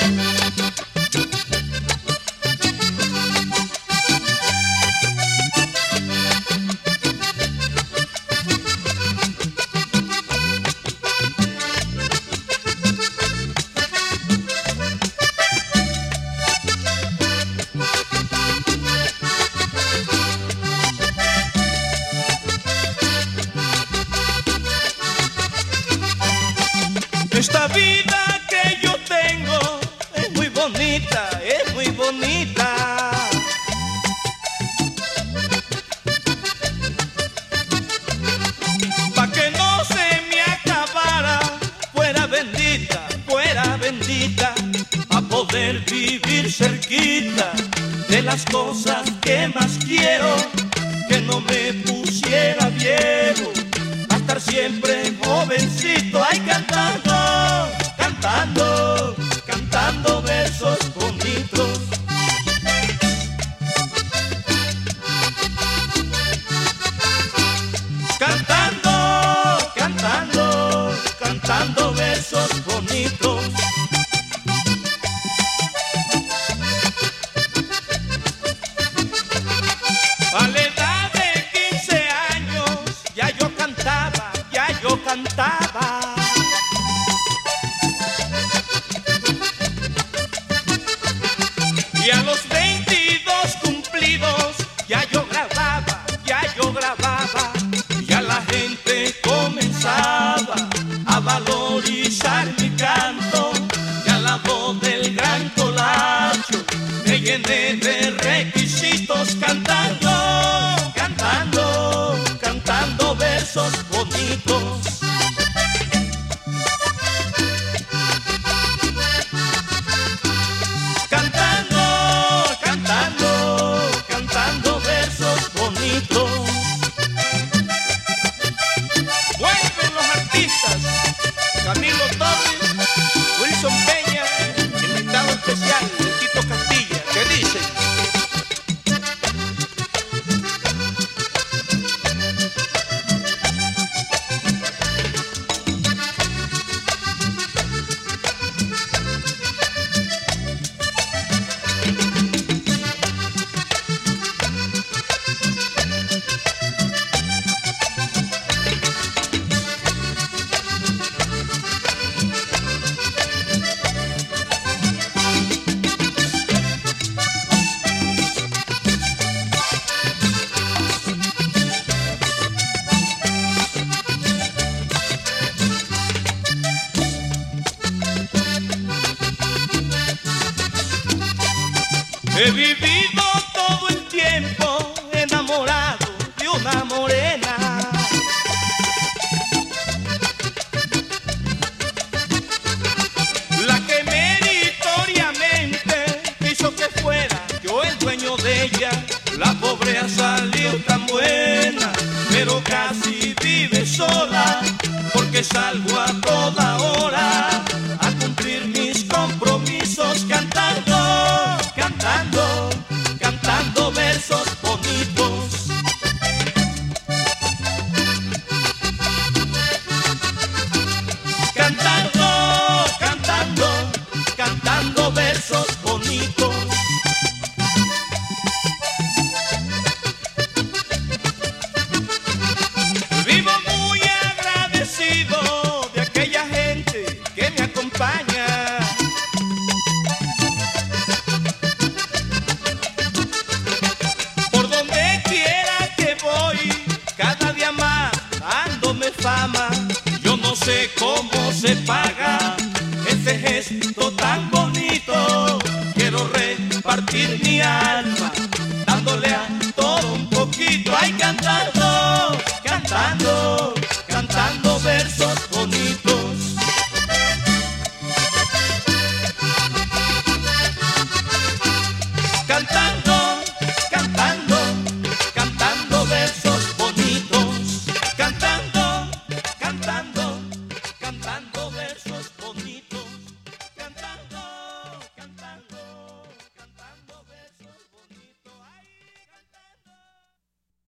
Esta vida que yo tengo es muy bonita, es muy bonita. Pa' que no se me acabara, fuera bendita, a poder vivir cerquita de las cosas que más quiero, que no me pusiera viejo, a estar siempre jovencito, ay, cantando, cantando, cantando versos bonitos. Cantando, cantando, cantando versos bonitos. A la edad de 15 años ya yo cantaba, y a los 22 cumplidos ya yo grababa, ya la gente comenzaba a valorizar mi canto, ya la voz del gran Colacho me llené de requisitos, cantando, cantando, cantando versos bonitos. Cantando, cantando, cantando versos bonitos. Vuelven los artistas, Camilo Torres, Wilson Peña, invitado especial, Tito Castilla, que dice: he vivido todo el tiempo enamorado de una morena, la que meritoriamente quiso que fuera yo el dueño de ella. La pobre ha salido tan buena, pero casi vive sola, porque salgo a toda hora a cumplir mis compromisos, cantando, cantando, cantando versos bonitos. Cantando, cantando, cantando versos bonitos. Vivo muy agradecido de aquella gente que me acompaña, por donde quiera que voy, cada día más dándome fama. Yo no sé cómo se paga ese gesto tan bonito, quiero repartir mi alma